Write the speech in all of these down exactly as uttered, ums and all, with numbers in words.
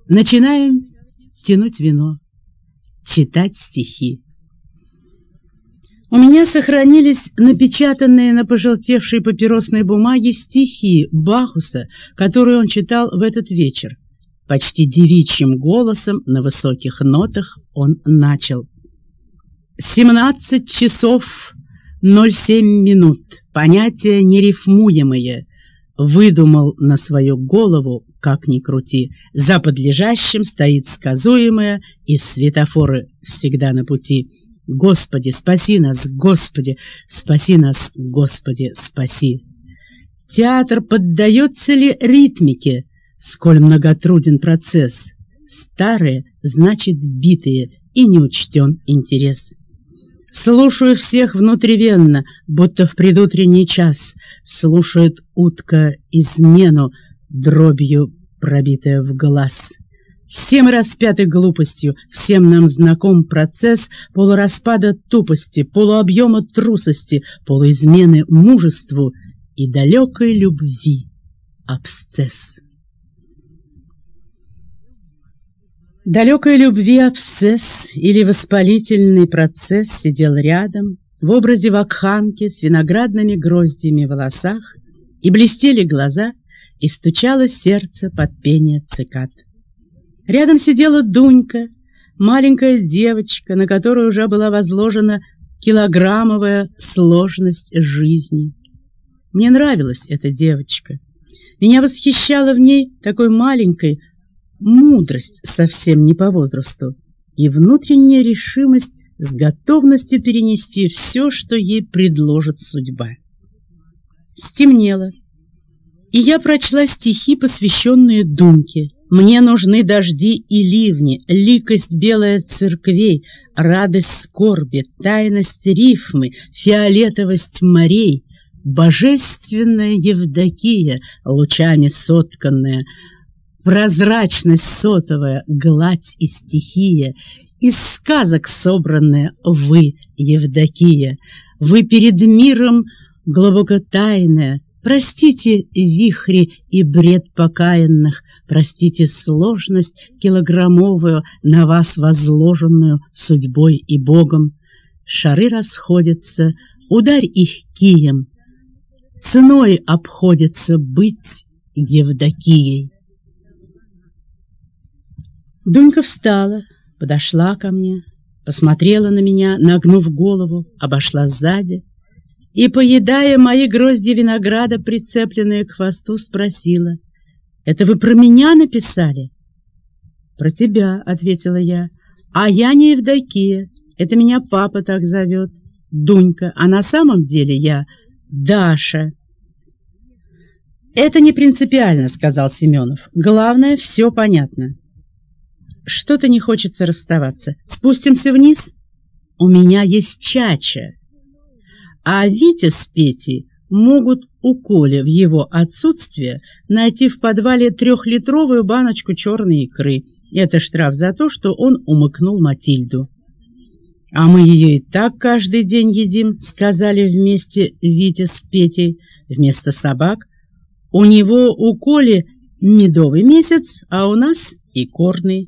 Начинаем тянуть вино, читать стихи. У меня сохранились напечатанные на пожелтевшей папиросной бумаге стихи Бахуса, которые он читал в этот вечер. Почти девичьим голосом на высоких нотах он начал. «Семнадцать часов ноль семь минут. Понятия нерифмуемые. Выдумал на свою голову, как ни крути. За подлежащим стоит сказуемое, и светофоры всегда на пути. Господи, спаси нас, Господи, спаси нас, Господи, спаси». Театр поддается ли ритмике, сколь многотруден процесс? Старые, значит, битые, и не учтен интерес. Слушаю всех внутривенно, будто в предутренний час. Слушает утка измену, дробью пробитая в глаз. Все мы распяты глупостью, всем нам знаком процесс полураспада тупости, полуобъема трусости, полуизмены мужеству и далекой любви абсцесс. Далекой любви абсцесс или воспалительный процесс сидел рядом в образе вакханки с виноградными гроздьями в волосах, и блестели глаза, и стучало сердце под пение цикад. Рядом сидела Дунька, маленькая девочка, на которую уже была возложена килограммовая сложность жизни. Мне нравилась эта девочка. Меня восхищала в ней такой маленькой мудрость совсем не по возрасту и внутренняя решимость с готовностью перенести все, что ей предложит судьба. Стемнело, и я прочла стихи, посвященные Дуньке. Мне нужны дожди и ливни, ликость белая церквей, радость скорби, тайность рифмы, фиолетовость морей, божественная Евдокия, лучами сотканная, прозрачность сотовая, гладь и стихия, из сказок собранная вы, Евдокия, вы перед миром глубоко тайная. Простите вихри и бред покаянных, простите сложность килограммовую, на вас возложенную судьбой и Богом. Шары расходятся, ударь их кием, ценой обходится быть Евдокией. Дунька встала, подошла ко мне, посмотрела на меня, нагнув голову, обошла сзади и, поедая мои грозди винограда, прицепленные к хвосту, спросила: «Это вы про меня написали?» «Про тебя», — ответила я. «А я не Евдокия, это меня папа так зовет, Дунька, а на самом деле я Даша». «Это не принципиально», — сказал Семенов. «Главное, все понятно». «Что-то не хочется расставаться. Спустимся вниз? У меня есть чача. А Витя с Петей могут у Коли в его отсутствие найти в подвале трехлитровую баночку черной икры. Это штраф за то, что он умыкнул Матильду». «А мы ее и так каждый день едим», — сказали вместе Витя с Петей. «Вместо собак. У него, у Коли, медовый месяц, а у нас икорный».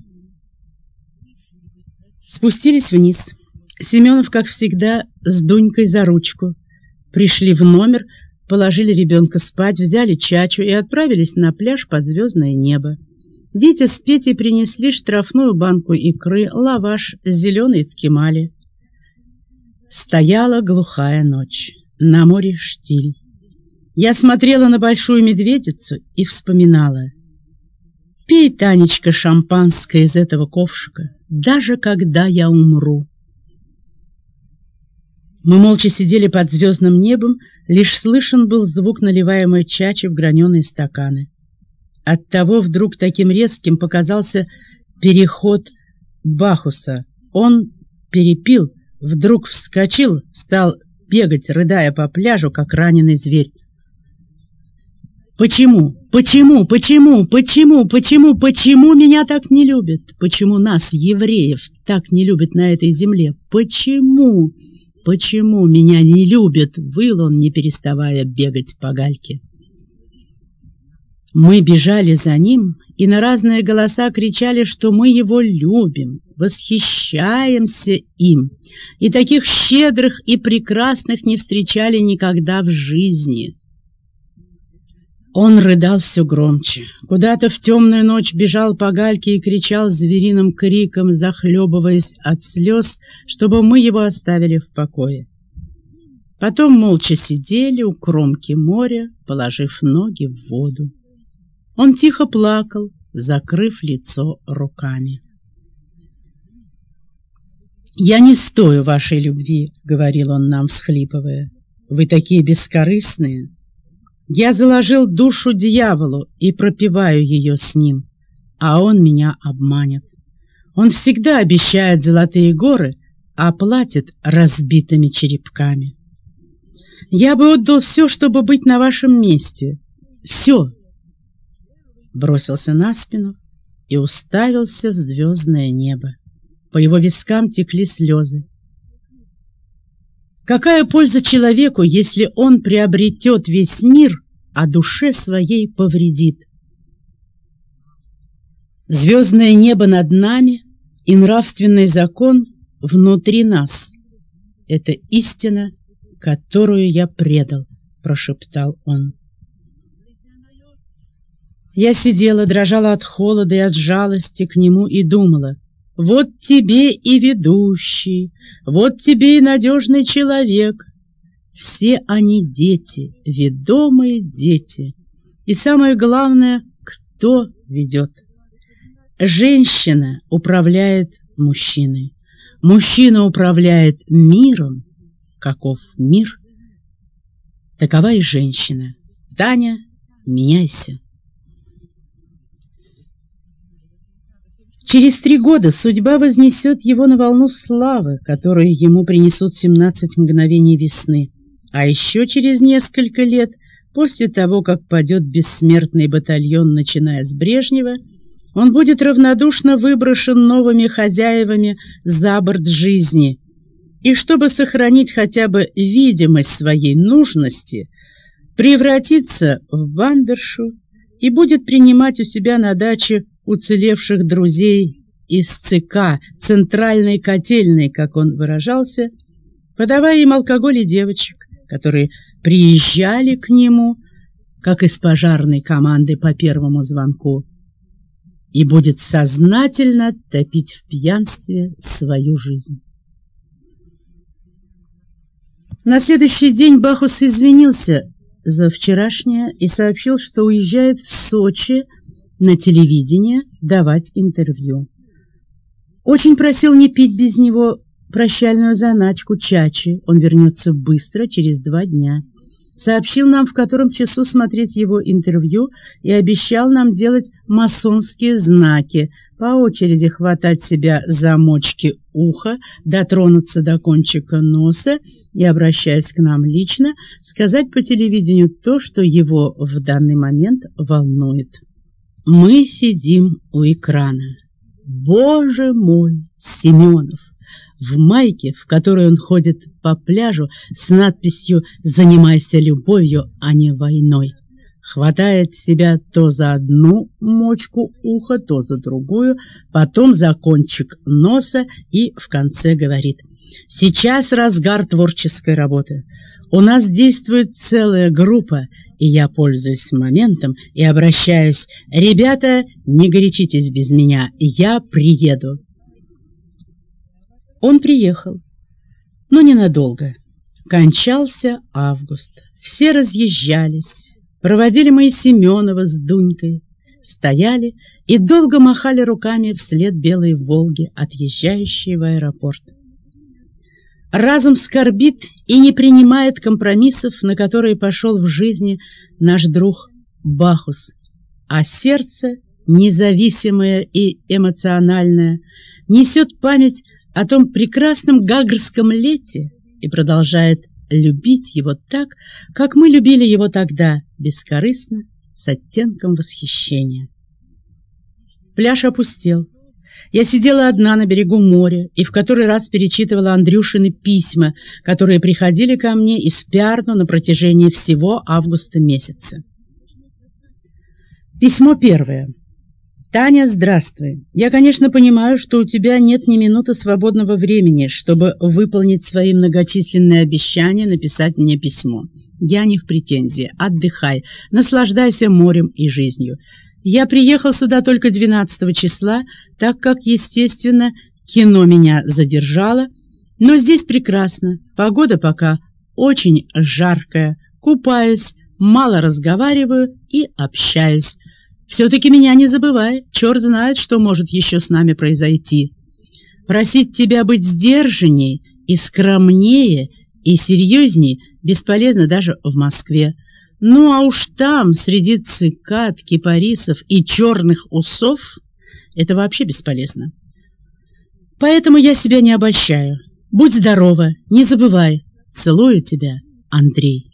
Спустились вниз. Семенов, как всегда, с Дунькой за ручку. Пришли в номер, положили ребенка спать, взяли чачу и отправились на пляж под звездное небо. Витя с Петей принесли штрафную банку икры, лаваш с зеленой ткемали. Стояла глухая ночь. На море штиль. Я смотрела на большую медведицу и вспоминала: «Пей, Танечка, шампанское из этого ковшика, даже когда я умру». Мы молча сидели под звездным небом, лишь слышен был звук наливаемой чачи в граненые стаканы. Оттого вдруг таким резким показался переход Бахуса. Он перепил, вдруг вскочил, стал бегать, рыдая по пляжу, как раненый зверь. «Почему? Почему? Почему? Почему? Почему? Почему меня так не любят? Почему нас, евреев, так не любят на этой земле? Почему? Почему меня не любят?» — выл он, не переставая бегать по гальке. Мы бежали за ним и на разные голоса кричали, что мы его любим, восхищаемся им, и таких щедрых и прекрасных не встречали никогда в жизни. Он рыдал все громче, куда-то в темную ночь бежал по гальке и кричал звериным криком, захлебываясь от слез, чтобы мы его оставили в покое. Потом молча сидели у кромки моря, положив ноги в воду. Он тихо плакал, закрыв лицо руками. «Я не стою вашей любви», — говорил он нам, всхлипывая. «Вы такие бескорыстные. Я заложил душу дьяволу и пропиваю ее с ним, а он меня обманет. Он всегда обещает золотые горы, а платит разбитыми черепками. Я бы отдал все, чтобы быть на вашем месте. Все». Бросился на спину и уставился в звездное небо. По его вискам текли слезы. Какая польза человеку, если он приобретет весь мир, а душе своей повредит? Звездное небо над нами и нравственный закон внутри нас — это истина, которую я предал, — прошептал он. Я сидела, дрожала от холода и от жалости к нему и думала: вот тебе и ведущий, вот тебе и надежный человек. Все они дети, ведомые дети. И самое главное, кто ведет? Женщина управляет мужчиной. Мужчина управляет миром. Каков мир, такова и женщина. Таня, меняйся. Через три года судьба вознесет его на волну славы, которые ему принесут семнадцать мгновений весны. А еще через несколько лет, после того, как падет бессмертный батальон, начиная с Брежнева, он будет равнодушно выброшен новыми хозяевами за борт жизни. И чтобы сохранить хотя бы видимость своей нужности, превратится в бандершу и будет принимать у себя на даче уцелевших друзей из ЦК, центральной котельной, как он выражался, подавая им алкоголь и девочек, которые приезжали к нему, как из пожарной команды по первому звонку, и будет сознательно топить в пьянстве свою жизнь. На следующий день Бахус извинился за вчерашнее и сообщил, что уезжает в Сочи на телевидение давать интервью. Очень просил не пить без него прощальную заначку чачи. Он вернется быстро, через два дня. Сообщил нам, в котором часу смотреть его интервью, и обещал нам делать масонские знаки, по очереди хватать себя за мочки уха, дотронуться до кончика носа и, обращаясь к нам лично, сказать по телевидению то, что его в данный момент волнует. Мы сидим у экрана. Боже мой, Семенов! В майке, в которой он ходит по пляжу с надписью «Занимайся любовью, а не войной». Хватает себя то за одну мочку уха, то за другую, потом за кончик носа и в конце говорит: «Сейчас разгар творческой работы. У нас действует целая группа, и я пользуюсь моментом и обращаюсь: ребята, не горячитесь без меня, я приеду». Он приехал, но ненадолго. Кончался август, все разъезжались. Проводили мы и Семенова с Дунькой, стояли и долго махали руками вслед белой «Волге», отъезжающей в аэропорт. Разум скорбит и не принимает компромиссов, на которые пошел в жизни наш друг Бахус, а сердце, независимое и эмоциональное, несет память о том прекрасном гагрском лете и продолжает любить его так, как мы любили его тогда, бескорыстно, с оттенком восхищения. Пляж опустел. Я сидела одна на берегу моря и в который раз перечитывала Андрюшины письма, которые приходили ко мне из Пярну на протяжении всего августа месяца. Письмо первое. Таня, здравствуй. Я, конечно, понимаю, что у тебя нет ни минуты свободного времени, чтобы выполнить свои многочисленные обещания написать мне письмо. Я не в претензии. Отдыхай, наслаждайся морем и жизнью. Я приехал сюда только двенадцатого числа, так как, естественно, кино меня задержало. Но здесь прекрасно. Погода пока очень жаркая. Купаюсь, мало разговариваю и общаюсь. Все-таки меня не забывай. Черт знает, что может еще с нами произойти. Просить тебя быть сдержанней и скромнее и серьезней бесполезно даже в Москве. Ну а уж там, среди цикад, кипарисов и черных усов, это вообще бесполезно. Поэтому я себя не обольщаю. Будь здорова, не забывай. Целую тебя, Андрей.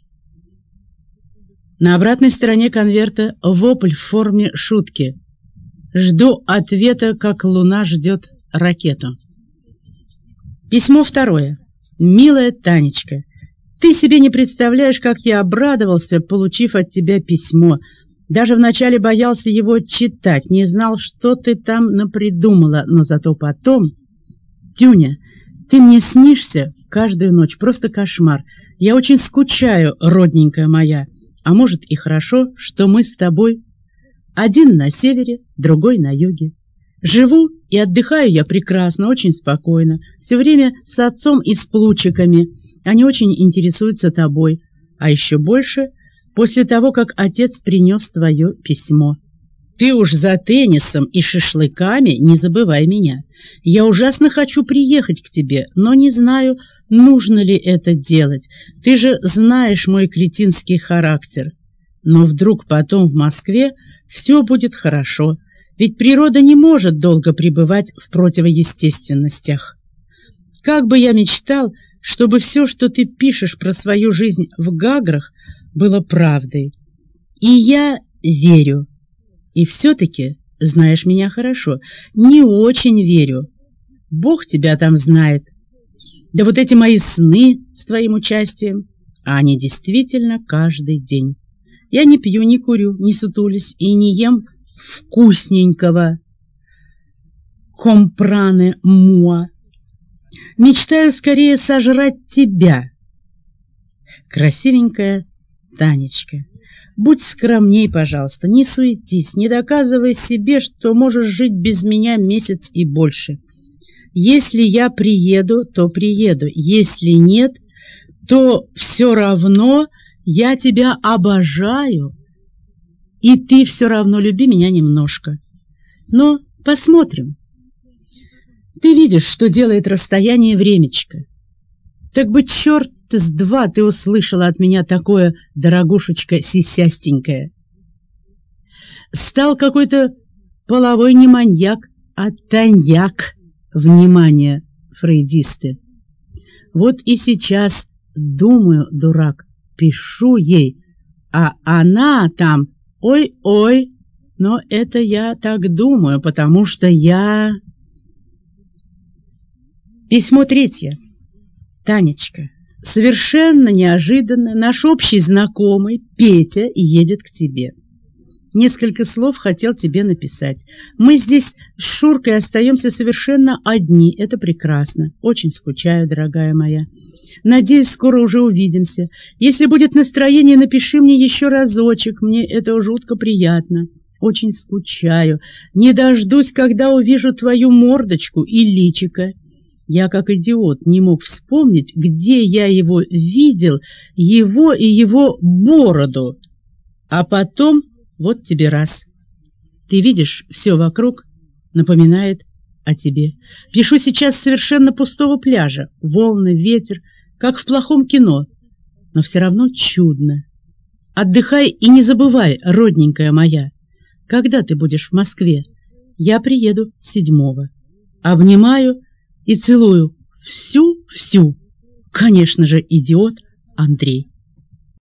На обратной стороне конверта вопль в форме шутки. Жду ответа, как луна ждет ракету. Письмо второе. Милая Танечка, ты себе не представляешь, как я обрадовался, получив от тебя письмо. Даже вначале боялся его читать, не знал, что ты там напридумала, но зато потом... Тюня, ты мне снишься каждую ночь, просто кошмар. Я очень скучаю, родненькая моя. А может и хорошо, что мы с тобой один на севере, другой на юге. Живу и отдыхаю я прекрасно, очень спокойно. Все время с отцом и с плучиками. Они очень интересуются тобой. А еще больше после того, как отец принес твое письмо. Ты уж за теннисом и шашлыками не забывай меня. Я ужасно хочу приехать к тебе, но не знаю, нужно ли это делать. Ты же знаешь мой кретинский характер. Но вдруг потом в Москве все будет хорошо, ведь природа не может долго пребывать в противоестественностях. Как бы я мечтал, чтобы все, что ты пишешь про свою жизнь в Гаграх, было правдой. И я верю. И все-таки, знаешь меня хорошо, не очень верю. Бог тебя там знает. Да вот эти мои сны с твоим участием, а они действительно каждый день. Я не пью, не курю, не сутулюсь и не ем вкусненького. Компране муа. Мечтаю скорее сожрать тебя. Красивенькая Танечка. Будь скромней, пожалуйста, не суетись, не доказывай себе, что можешь жить без меня месяц и больше. Если я приеду, то приеду. Если нет, то все равно я тебя обожаю. И ты все равно люби меня немножко. Но посмотрим. Ты видишь, что делает расстояние времечко. Так бы черт с два ты услышала от меня такое, дорогушечка сисястенькая. Стал какой-то половой не маньяк, а таньяк. Внимание, фрейдисты. Вот и сейчас думаю, дурак, пишу ей, а она там, ой-ой, но это я так думаю, потому что я... Письмо третье. Танечка, совершенно неожиданно наш общий знакомый Петя едет к тебе. Несколько слов хотел тебе написать. Мы здесь с Шуркой остаемся совершенно одни. Это прекрасно. Очень скучаю, дорогая моя. Надеюсь, скоро уже увидимся. Если будет настроение, напиши мне еще разочек. Мне это жутко приятно. Очень скучаю. Не дождусь, когда увижу твою мордочку и личико. Я, как идиот, не мог вспомнить, где я его видел, его и его бороду. А потом... Вот тебе раз. Ты видишь, все вокруг напоминает о тебе. Пишу сейчас с совершенно пустого пляжа. Волны, ветер, как в плохом кино. Но все равно чудно. Отдыхай и не забывай, родненькая моя. Когда ты будешь в Москве? Я приеду седьмого. Обнимаю и целую всю-всю. Конечно же, идиот Андрей.